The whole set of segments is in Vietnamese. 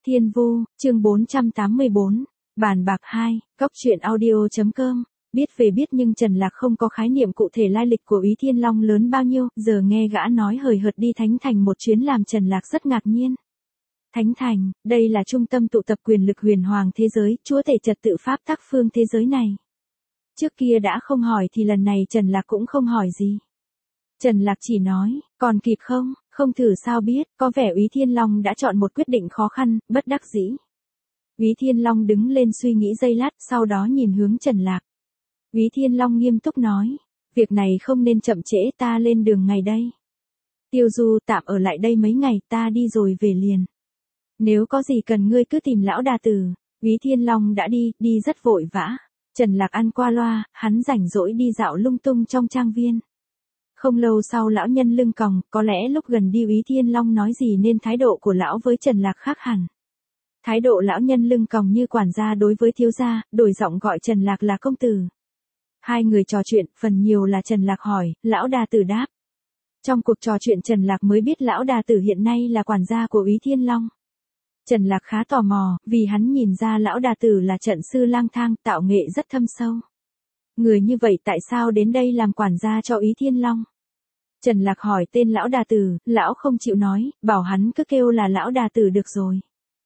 Thiên Vu, chương 484, bàn bạc 2, góc truyện audio.com. Biết về biết nhưng Trần Lạc không có khái niệm cụ thể lai lịch của Úy Thiên Long lớn bao nhiêu, giờ nghe gã nói hời hợt đi Thánh Thành một chuyến làm Trần Lạc rất ngạc nhiên. Thánh Thành, đây là trung tâm tụ tập quyền lực huyền hoàng thế giới, chúa tể trật tự pháp tắc phương thế giới này. Trước kia đã không hỏi thì lần này Trần Lạc cũng không hỏi gì. Trần Lạc chỉ nói, còn kịp không, không thử sao biết, có vẻ Úy Thiên Long đã chọn một quyết định khó khăn, bất đắc dĩ. Úy Thiên Long đứng lên suy nghĩ giây lát, sau đó nhìn hướng Trần Lạc. Úy Thiên Long nghiêm túc nói, việc này không nên chậm trễ, ta lên đường ngày đây. Tiêu Du tạm ở lại đây mấy ngày, ta đi rồi về liền. Nếu có gì cần ngươi cứ tìm lão đà tử. Úy Thiên Long đã đi rất vội vã. Trần Lạc ăn qua loa, hắn rảnh rỗi đi dạo lung tung trong trang viên. Không lâu sau lão nhân lưng còng, có lẽ lúc gần đi Úy Thiên Long nói gì nên thái độ của lão với Trần Lạc khác hẳn. Thái độ lão nhân lưng còng như quản gia đối với thiếu gia, đổi giọng gọi Trần Lạc là công tử. Hai người trò chuyện, phần nhiều là Trần Lạc hỏi, lão đà tử đáp. Trong cuộc trò chuyện Trần Lạc mới biết lão đà tử hiện nay là quản gia của Úy Thiên Long. Trần Lạc khá tò mò, vì hắn nhìn ra lão đà tử là trận sư lang thang, tạo nghệ rất thâm sâu. Người như vậy tại sao đến đây làm quản gia cho Úy Thiên Long? Trần Lạc hỏi tên lão đà tử, lão không chịu nói, bảo hắn cứ kêu là lão đà tử được rồi.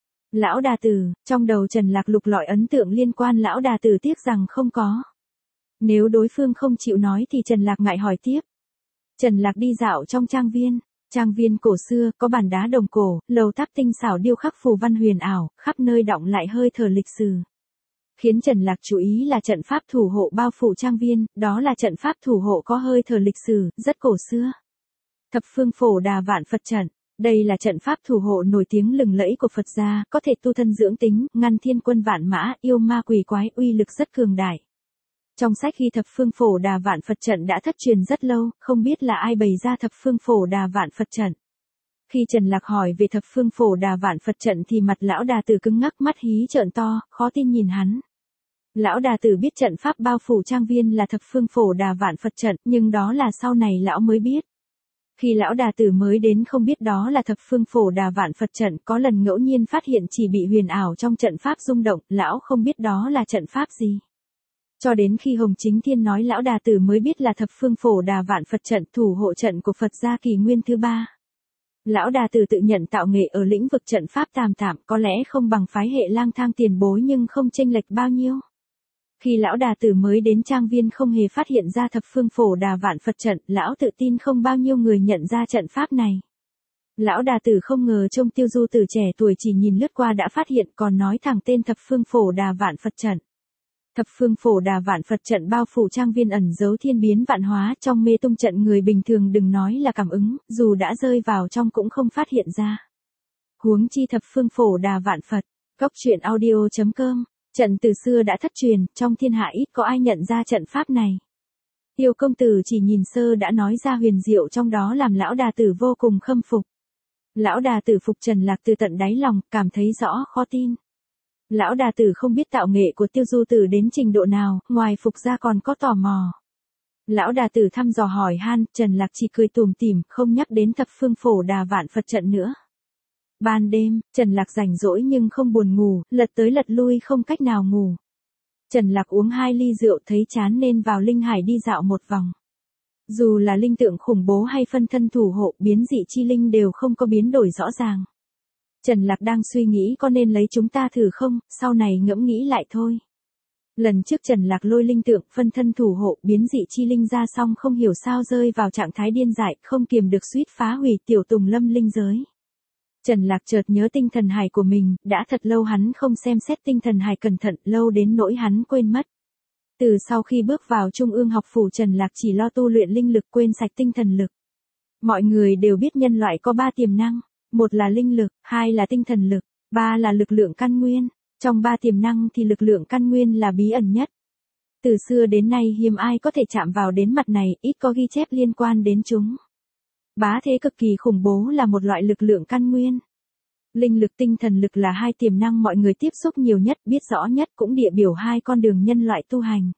Lão đà tử, trong đầu Trần Lạc lục lọi ấn tượng liên quan lão đà tử, tiếc rằng không có. Nếu đối phương không chịu nói thì Trần Lạc ngại hỏi tiếp. Trần Lạc đi dạo trong trang viên. Trang viên cổ xưa, có bàn đá đồng cổ, lầu tháp tinh xảo điêu khắc phù văn huyền ảo, khắp nơi đọng lại hơi thở lịch sử. Khiến Trần Lạc chú ý là trận pháp thủ hộ bao phủ trang viên, đó là trận pháp thủ hộ có hơi thở lịch sử, rất cổ xưa. Thập phương phổ đà vạn Phật trận. Đây là trận pháp thủ hộ nổi tiếng lừng lẫy của Phật gia, có thể tu thân dưỡng tính, ngăn thiên quân vạn mã, yêu ma quỷ quái, uy lực rất cường đại. Trong sách ghi thập phương phổ đà vạn Phật trận đã thất truyền rất lâu, không biết là ai bày ra thập phương phổ đà vạn Phật trận. Khi Trần Lạc hỏi về thập phương phổ đà vạn Phật trận thì mặt lão đà tử cứng ngắc, mắt hí trợn to, khó tin nhìn hắn. Lão đà tử biết trận pháp bao phủ trang viên là thập phương phổ đà vạn Phật trận, nhưng đó là sau này lão mới biết. Khi lão đà tử mới đến không biết đó là thập phương phổ đà vạn Phật trận, có lần ngẫu nhiên phát hiện chỉ bị huyền ảo trong trận pháp rung động, lão không biết đó là trận pháp gì. Cho đến khi Hồng Chính Thiên nói lão đà tử mới biết là thập phương phổ đà vạn Phật trận, thủ hộ trận của Phật gia kỷ nguyên thứ 3. Lão đà tử tự nhận tạo nghệ ở lĩnh vực trận pháp tạm tạm, có lẽ không bằng phái hệ lang thang tiền bối nhưng không chênh lệch bao nhiêu. Khi lão đà tử mới đến trang viên không hề phát hiện ra thập phương phổ đà vạn Phật trận, lão tự tin không bao nhiêu người nhận ra trận pháp này. Lão đà tử không ngờ trông Tiêu Du tử trẻ tuổi chỉ nhìn lướt qua đã phát hiện, còn nói thẳng tên thập phương phổ đà vạn Phật trận. Thập phương phổ đà vạn Phật trận bao phủ trang viên ẩn giấu thiên biến vạn hóa, trong mê tung trận người bình thường đừng nói là cảm ứng, dù đã rơi vào trong cũng không phát hiện ra. Huống chi thập phương phổ đà vạn Phật, góc truyện audio.com. Trận từ xưa đã thất truyền, trong thiên hạ ít có ai nhận ra trận pháp này. Tiêu công tử chỉ nhìn sơ đã nói ra huyền diệu trong đó làm lão đà tử vô cùng khâm phục. Lão đà tử phục Trần Lạc từ tận đáy lòng, cảm thấy rõ khó tin. Lão đà tử không biết tạo nghệ của Tiêu Du tử đến trình độ nào, ngoài phục ra còn có tò mò. Lão đà tử thăm dò hỏi han, Trần Lạc chỉ cười tủm tỉm, không nhắc đến thập phương phổ đà vạn Phật trận nữa. Ban đêm, Trần Lạc rảnh rỗi nhưng không buồn ngủ, lật tới lật lui không cách nào ngủ. Trần Lạc uống 2 ly rượu thấy chán nên vào linh hải đi dạo một vòng. Dù là linh tượng khủng bố hay phân thân thủ hộ, biến dị chi linh đều không có biến đổi rõ ràng. Trần Lạc đang suy nghĩ có nên lấy chúng ta thử không, sau này ngẫm nghĩ lại thôi. Lần trước Trần Lạc lôi linh tượng, phân thân thủ hộ, biến dị chi linh ra xong không hiểu sao rơi vào trạng thái điên dại, không kiềm được suýt phá hủy tiểu tùng lâm linh giới. Trần Lạc chợt nhớ tinh thần hải của mình, đã thật lâu hắn không xem xét tinh thần hải cẩn thận, lâu đến nỗi hắn quên mất. Từ sau khi bước vào Trung ương học phủ Trần Lạc chỉ lo tu luyện linh lực, quên sạch tinh thần lực. Mọi người đều biết nhân loại có 3 tiềm năng, 1 là linh lực, 2 là tinh thần lực, 3 là lực lượng căn nguyên. Trong 3 tiềm năng thì lực lượng căn nguyên là bí ẩn nhất. Từ xưa đến nay hiếm ai có thể chạm vào đến mặt này, ít có ghi chép liên quan đến chúng. Bá thế cực kỳ khủng bố là một loại lực lượng căn nguyên. Linh lực tinh thần lực là 2 tiềm năng mọi người tiếp xúc nhiều nhất, biết rõ nhất, cũng địa biểu 2 con đường nhân loại tu hành.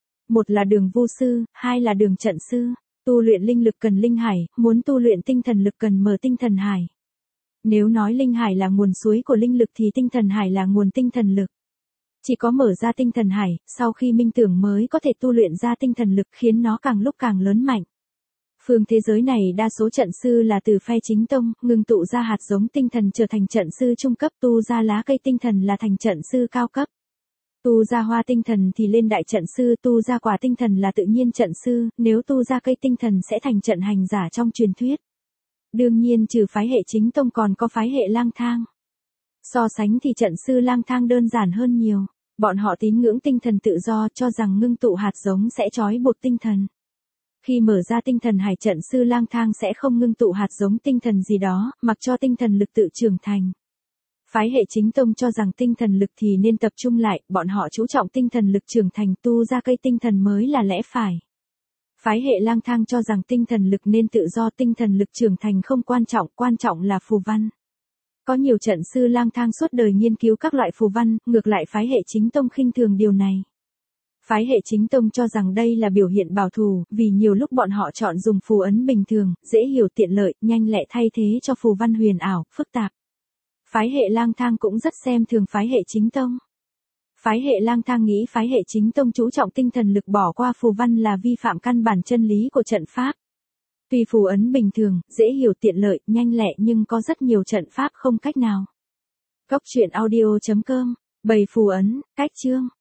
1 là đường vu sư, 2 là đường trận sư. Tu luyện linh lực cần linh hải, muốn tu luyện tinh thần lực cần mở tinh thần hải. Nếu nói linh hải là nguồn suối của linh lực thì tinh thần hải là nguồn tinh thần lực. Chỉ có mở ra tinh thần hải, sau khi minh tưởng mới có thể tu luyện ra tinh thần lực khiến nó càng lúc càng lớn mạnh. Phương thế giới này đa số trận sư là từ phe chính tông, ngưng tụ ra hạt giống tinh thần trở thành trận sư trung cấp, tu ra lá cây tinh thần là thành trận sư cao cấp. Tu ra hoa tinh thần thì lên đại trận sư, tu ra quả tinh thần là tự nhiên trận sư, nếu tu ra cây tinh thần sẽ thành trận hành giả trong truyền thuyết. Đương nhiên trừ phái hệ chính tông còn có phái hệ lang thang. So sánh thì trận sư lang thang đơn giản hơn nhiều, bọn họ tín ngưỡng tinh thần tự do, cho rằng ngưng tụ hạt giống sẽ trói buộc tinh thần. Khi mở ra tinh thần hải, trận sư lang thang sẽ không ngưng tụ hạt giống tinh thần gì đó, mặc cho tinh thần lực tự trưởng thành. Phái hệ chính tông cho rằng tinh thần lực thì nên tập trung lại, bọn họ chú trọng tinh thần lực trưởng thành, tu ra cây tinh thần mới là lẽ phải. Phái hệ lang thang cho rằng tinh thần lực nên tự do, tinh thần lực trưởng thành không quan trọng là phù văn. Có nhiều trận sư lang thang suốt đời nghiên cứu các loại phù văn, ngược lại phái hệ chính tông khinh thường điều này. Phái hệ chính tông cho rằng đây là biểu hiện bảo thủ, vì nhiều lúc bọn họ chọn dùng phù ấn bình thường, dễ hiểu tiện lợi, nhanh lẹ thay thế cho phù văn huyền ảo, phức tạp. Phái hệ lang thang cũng rất xem thường phái hệ chính tông. Phái hệ lang thang nghĩ phái hệ chính tông chú trọng tinh thần lực, bỏ qua phù văn là vi phạm căn bản chân lý của trận pháp. Tuy phù ấn bình thường, dễ hiểu tiện lợi, nhanh lẹ nhưng có rất nhiều trận pháp không cách nào. Cốc truyện audio.com, bày phù ấn, cách chương.